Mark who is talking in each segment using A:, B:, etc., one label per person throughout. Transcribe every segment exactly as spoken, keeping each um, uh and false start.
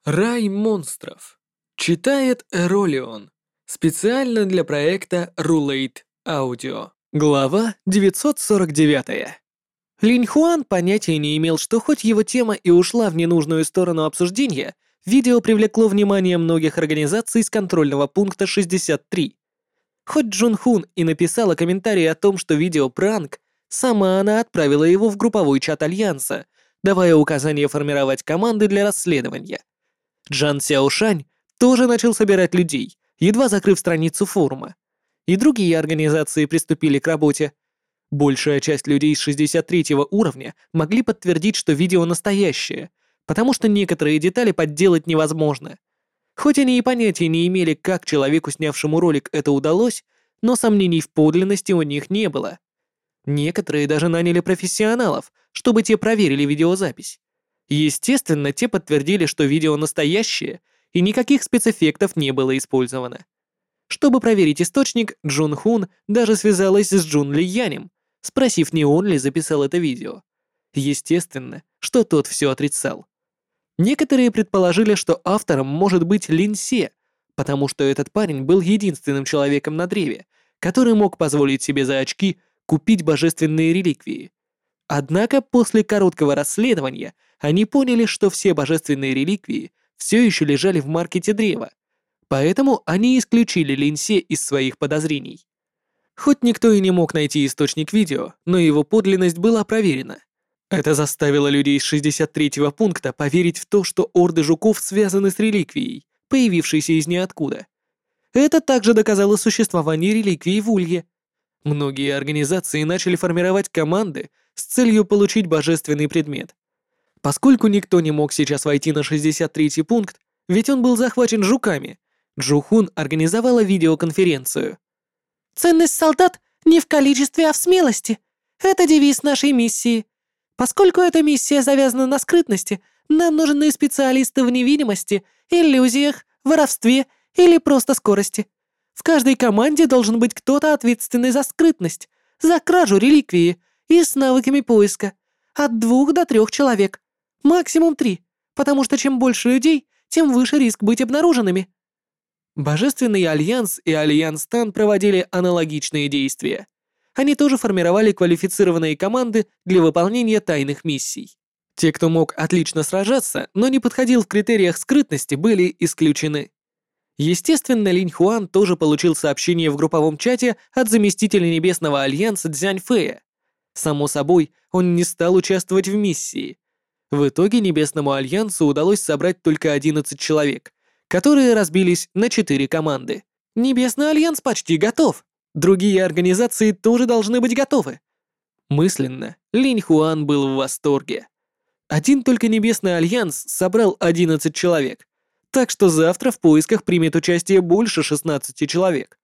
A: Рай монстров. Читает Эролион. Специально для проекта Rulate Audio. Глава девятьсот сорок девять. Линь Хуан понятия не имел, что хоть его тема и ушла в ненужную сторону обсуждения, видео привлекло внимание многих организаций с контрольного пункта шестьдесят три. Хоть Джун Хун и написала комментарий о том, что видео пранк, сама она отправила его в групповой чат Альянса, давая указание формировать команды для расследования. Джан Сяошань тоже начал собирать людей, едва закрыв страницу форума. И другие организации приступили к работе. Большая часть людей с шестьдесят третьего уровня могли подтвердить, что видео настоящее, потому что некоторые детали подделать невозможно. Хоть они и понятия не имели, как человеку, снявшему ролик, это удалось, но сомнений в подлинности у них не было. Некоторые даже наняли профессионалов, чтобы те проверили видеозапись. Естественно, те подтвердили, что видео настоящее, и никаких спецэффектов не было использовано. Чтобы проверить источник, Джун Хун даже связалась с Джун Ли Янем, спросив, не он ли записал это видео. Естественно, что тот все отрицал. Некоторые предположили, что автором может быть Лин Се, потому что этот парень был единственным человеком на древе, который мог позволить себе за очки купить божественные реликвии. Однако после короткого расследования они поняли, что все божественные реликвии все еще лежали в маркете древа, поэтому они исключили Лин Се из своих подозрений. Хоть никто и не мог найти источник видео, но его подлинность была проверена. Это заставило людей с шестьдесят третьего пункта поверить в то, что орды жуков связаны с реликвией, появившейся из ниоткуда. Это также доказало существование реликвии в Улье. Многие организации начали формировать команды с целью получить божественный предмет. Поскольку никто не мог сейчас войти на шестьдесят третий пункт, ведь он был захвачен жуками, Джухун организовала видеоконференцию. «Ценность солдат не в количестве, а в смелости. Это девиз нашей миссии. Поскольку эта миссия завязана на скрытности, нам нужны специалисты в невидимости, иллюзиях, воровстве или просто скорости. В каждой команде должен быть кто-то ответственный за скрытность, за кражу реликвии и с навыками поиска. От двух до трех человек. Максимум три, потому что чем больше людей, тем выше риск быть обнаруженными». Божественный Альянс и Альянс Тан проводили аналогичные действия. Они тоже формировали квалифицированные команды для выполнения тайных миссий. Те, кто мог отлично сражаться, но не подходил в критериях скрытности, были исключены. Естественно, Линь Хуан тоже получил сообщение в групповом чате от заместителя Небесного Альянса Цзянь Фэя. Само собой, он не стал участвовать в миссии. В итоге Небесному Альянсу удалось собрать только одиннадцать человек, которые разбились на четыре команды. Небесный Альянс почти готов. Другие организации тоже должны быть готовы. Мысленно Линь Хуан был в восторге. Один только Небесный Альянс собрал одиннадцать человек, так что завтра в поисках примет участие больше шестнадцати человек.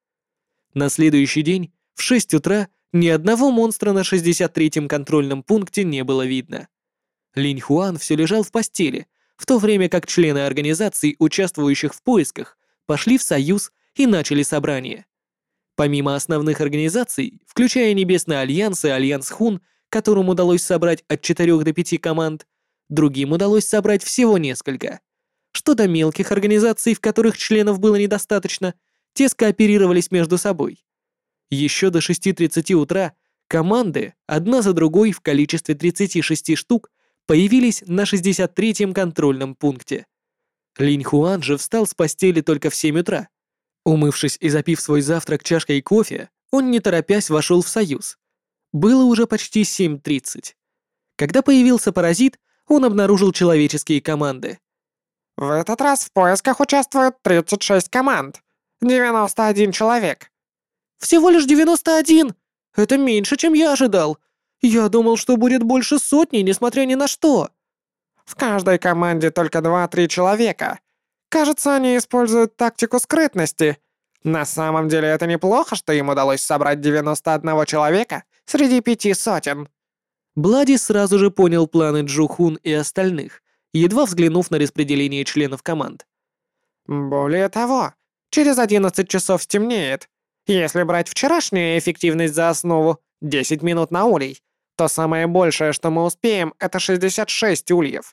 A: На следующий день в шесть утра ни одного монстра на шестьдесят третьем контрольном пункте не было видно. Линь Хуан все лежал в постели, в то время как члены организаций, участвующих в поисках, пошли в союз и начали собрание. Помимо основных организаций, включая Небесный Альянс и Альянс Хун, которым удалось собрать от четырёх до пяти команд, другим удалось собрать всего несколько. Что до мелких организаций, в которых членов было недостаточно, те скооперировались между собой. Еще до шести тридцати утра команды, одна за другой в количестве тридцати шести штук, появились на шестьдесят третьем контрольном пункте. Линь Хуан же встал с постели только в семь утра. Умывшись и запив свой завтрак чашкой кофе, он не торопясь вошел в союз. Было уже почти семь тридцать. Когда появился паразит, он обнаружил человеческие команды.
B: В этот раз в поисках участвуют тридцать шесть команд. девяносто один человек.
A: Всего лишь девяносто один! Это меньше, чем я ожидал. Я думал, что будет больше сотни, несмотря ни на что.
B: В каждой команде только два-три человека. Кажется, они используют тактику скрытности. На самом деле это неплохо, что им удалось собрать девяносто одного человека среди пяти сотен.
A: Блади сразу же понял планы Джухун и остальных, едва взглянув на распределение членов команд.
B: Более того, через одиннадцать часов стемнеет. Если брать вчерашнюю эффективность за основу, десять минут на улей, то самое большее, что мы успеем, это шестьдесят шесть ульев.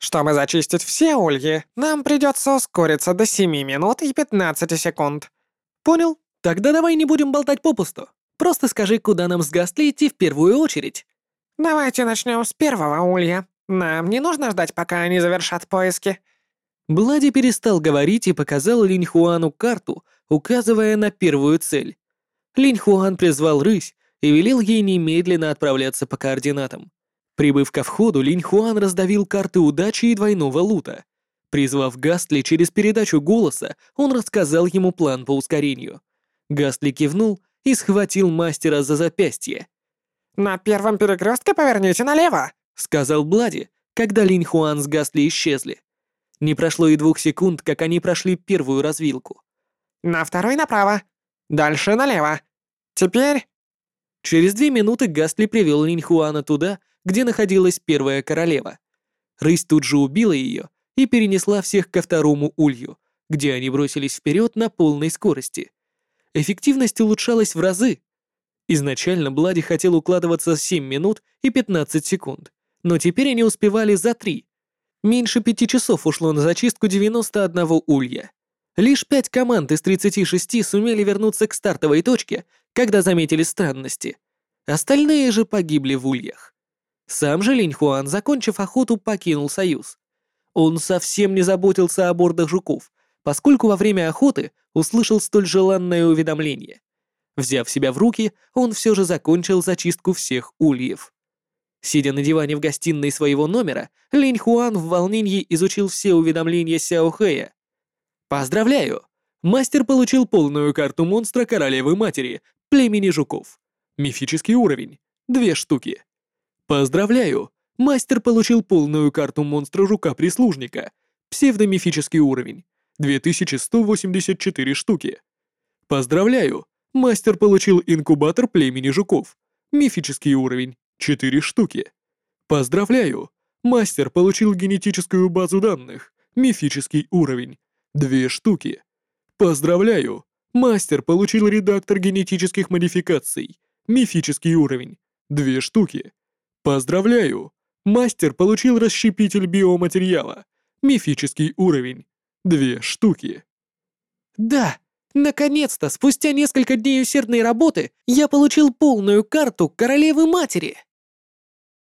B: Чтобы зачистить все ульи, нам придется ускориться до семи минут и пятнадцати секунд.
A: Понял? Тогда давай не будем болтать попусту. Просто скажи, куда нам с Гастли идти в первую очередь.
B: Давайте начнем с первого улья. Нам не нужно ждать, пока они завершат поиски.
A: Блади перестал говорить и показал Линь Хуану карту, указывая на первую цель. Линь Хуан призвал рысь и велел ей немедленно отправляться по координатам. Прибыв ко входу, Линь Хуан раздавил карты удачи и двойного лута. Призвав Гастли через передачу голоса, он рассказал ему план по ускорению. Гастли кивнул и схватил мастера за запястье.
B: «На первом перекрестке поверните налево»,
A: — сказал Блади, когда Линь Хуан с Гастли исчезли. Не прошло и двух секунд, как они прошли первую развилку.
B: «На второй направо. Дальше налево. Теперь...»
A: Через две минуты Гастли привел Линь Хуана туда, где находилась первая королева. Рысь тут же убила ее и перенесла всех ко второму улью, где они бросились вперед на полной скорости. Эффективность улучшалась в разы. Изначально Блади хотел укладываться семь минут и пятнадцать секунд, но теперь они успевали за три. Меньше пяти часов ушло на зачистку девяноста одного улья. Лишь пять команд из тридцати шести сумели вернуться к стартовой точке, когда заметили странности. Остальные же погибли в ульях. Сам же Линь Хуан, закончив охоту, покинул Союз. Он совсем не заботился о бордах жуков, поскольку во время охоты услышал столь желанное уведомление. Взяв себя в руки, он все же закончил зачистку всех ульев. Сидя на диване в гостиной своего номера, Линь Хуан в волнении изучил все уведомления Сяо Хэя. «Поздравляю! Мастер получил полную карту монстра королевы-матери, племени жуков. Мифический уровень. Две штуки. Поздравляю! Мастер получил полную карту монстра жука-прислужника, псевдомифический уровень. две тысячи сто восемьдесят четыре штуки. Поздравляю! Мастер получил инкубатор племени жуков, мифический уровень. четыре штуки. Поздравляю! Мастер получил генетическую базу данных, мифический уровень. две штуки. Поздравляю! Мастер получил редактор генетических модификаций, мифический уровень. две штуки. Поздравляю! Мастер получил расщепитель биоматериала, мифический уровень. две штуки. Да! Наконец-то, спустя несколько дней усердной работы, я получил полную карту королевы-матери.